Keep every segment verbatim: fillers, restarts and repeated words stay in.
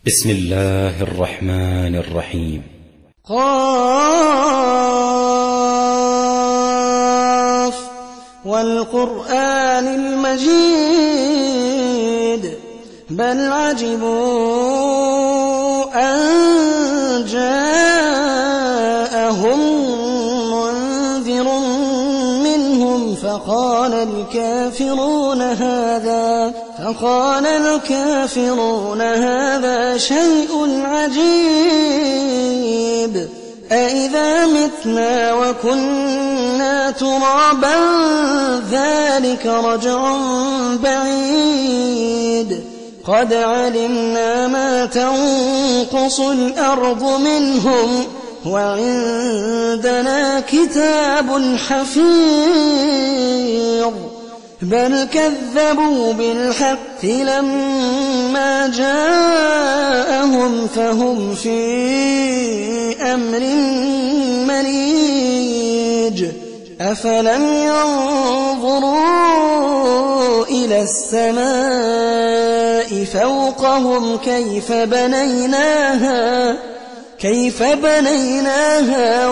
بسم الله الرحمن الرحيم. قاف والقرآن المجيد بل عجبوا أن جاءهم منذر منهم فقال الكافرون هذا فقال الكافرون هذا شيء عجيب أإذا متنا وكنا ترابا ذلك رجع بعيد قد علمنا ما تنقص الأرض منهم وعندنا كتاب حفيظ بل كذبوا بالحق لما جاءهم فهم في أمر مريج أفلم ينظروا إلى السماء فوقهم كيف بنيناها كيف بنيناها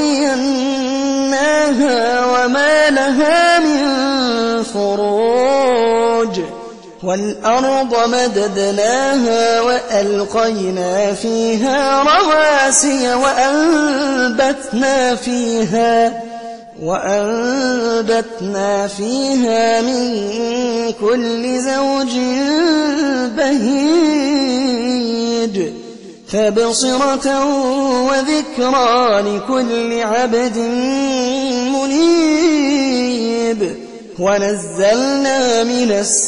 وزيناها وما لها من فروج والأرض مددناها وألقينا فيها رواسي وأنبتنا فيها وأنبتنا فيها من كل زوج بهيج تبصرة وذكرى لكل عبد منيب ونزلنا من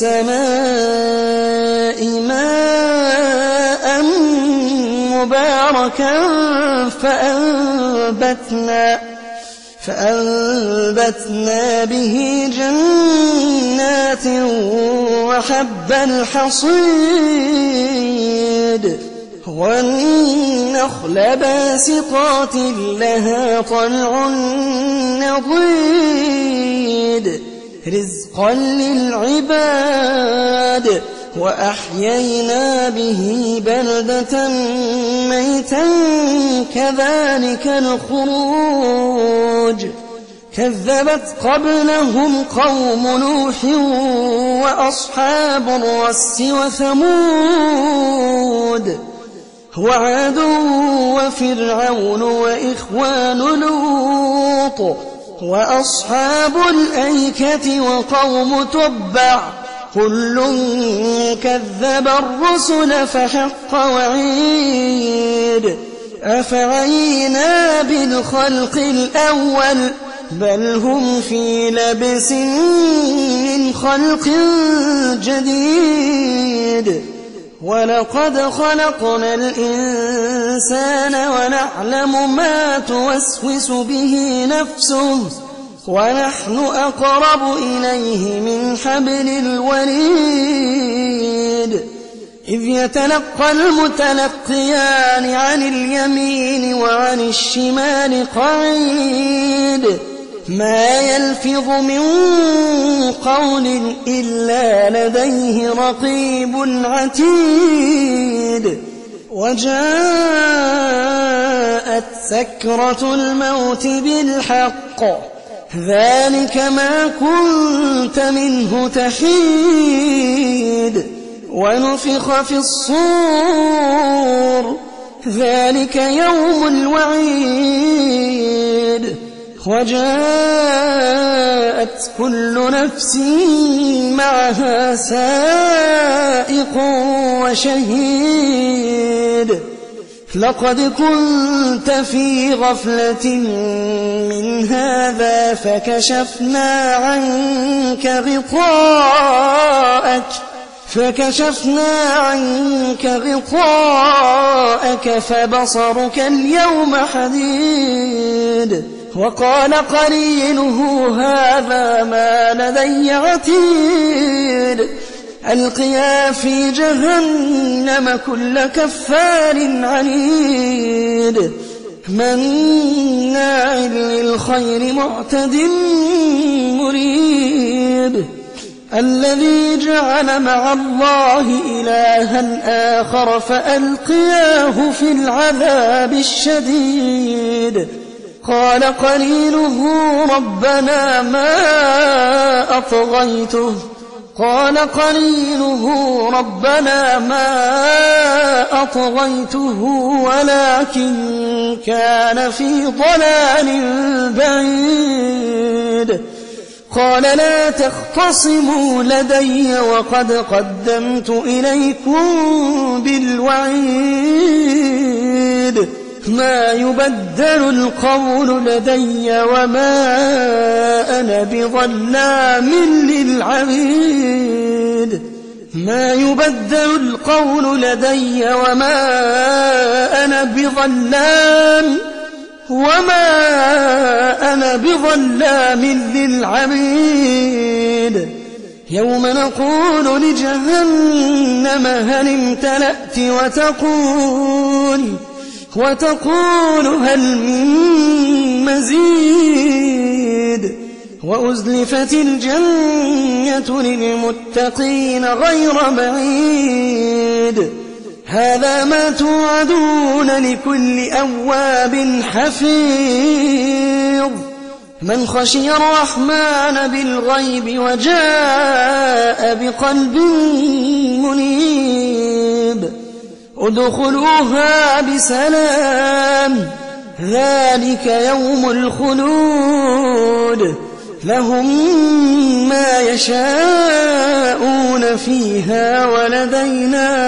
السماء ماء مباركا فأنبتنا فأنبتنا به جنات وحب الحصيد والنخل باسقات لها طلع نضيد رزقا للعباد وأحيينا به بلدة ميتا كذلك الخروج كذبت قبلهم قوم نوح وأصحاب الرس وثمود وعاد وفرعون وإخوان لوط وأصحاب الأيكة وقوم تبع كل كذب الرسل فحق وعيد أفعينا بالخلق الأول بل هم في لبس من خلق جديد ولقد خلقنا الإنسان ونعلم ما توسوس به نفسه ونحن أقرب إليه من حبل الوريد إذ يتلقى المتلقيان عن اليمين وعن الشمال قعيد ما يلفظ من قول إلا لديه رقيب عتيد وجاءت سكرة الموت بالحق ذلك ما كنت منه تحيد ونفخ في الصور ذلك يوم الوعيد وجاءت كل نفس معها سائق وشهيد لقد كنت في غفلة من هذا فكشفنا عنك غطاءك فكشفنا عنك غطاءك فبصرك اليوم حديد وقال قرينه هذا ما لدي عتيد ألقيا في جهنم كل كفار عنيد مناع للخير معتد مريب الذي جعل مع الله إلها آخر فألقياه في العذاب الشديد. قال قرينه ربنا ما أطغيته قال قرينه ربنا ما أطغيته ولكن كان في ضلال بعيد. قال لا تختصموا لدي وقد قدمت إليكم بالوعيد. ما يبدل القول لدي وما أنا بظلام للعبيد. ما يبدل القول لدي وما أنا بظلام وما أنا بظلام للعبيد. يوم نقول لجهنم هل امتلأت وتقول وتقول هل من مزيد. وأزلفت الجنة للمتقين غير بعيد. هذا ما توعدون لكل أواب حفيظ. من خشي الرحمن بالغيب وجاء بقلب منيب. ادخلوها بسلام ذلك يوم الخلود. لهم ما يشاءون فيها ولدينا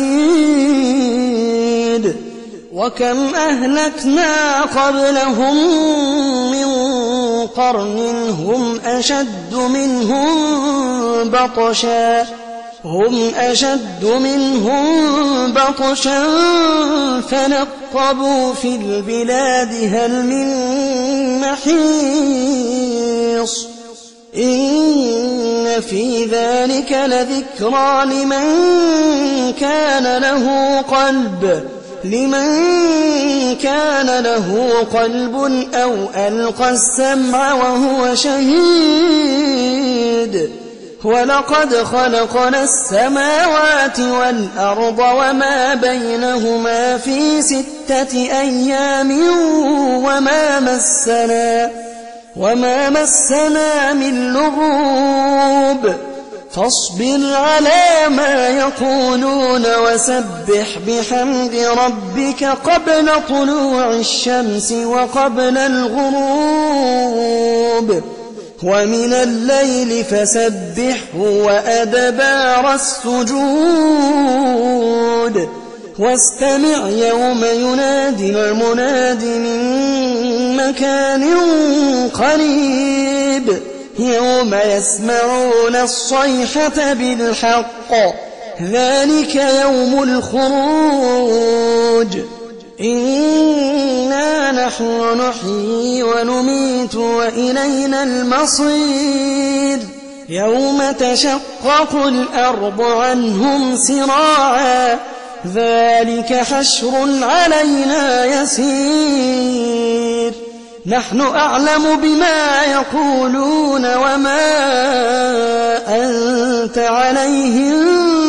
مزيد. وكم أهلكنا قبلهم من قرن هم أشد منهم بطشا هم أشد منهم بطشا فنقبوا في البلاد هل من محيص. إن في ذلك لذكرى لمن كان له قلب لمن كان له قلب أو ألقى السمع وهو شهيد. ولقد خلقنا السماوات والأرض وما بينهما في ستة أيام وما مسنا وما مسنا من لغوب. فاصبر على ما يقولون وسبح بحمد ربك قبل طلوع الشمس وقبل الغروب ومن الليل فسبحه وأدبار السجود. واستمع يوم ينادي المناد من مكان قريب. يوم يسمعون الصيحة بالحق ذلك يوم الخروج. إنا نحن نحيي ونميت وإلينا المصير. يوم تشقق الأرض عنهم سراعا ذلك حشر علينا يسير. نحن أعلم بما يقولون وما أنت عليهم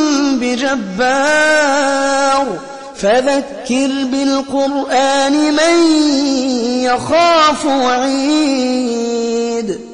بجبار. فذكر بالقرآن من يخاف وعيد.